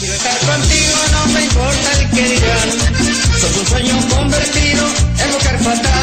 Quiero estar contigo, no me importa el que dirán. Sos un sueño convertido en mujer fatal.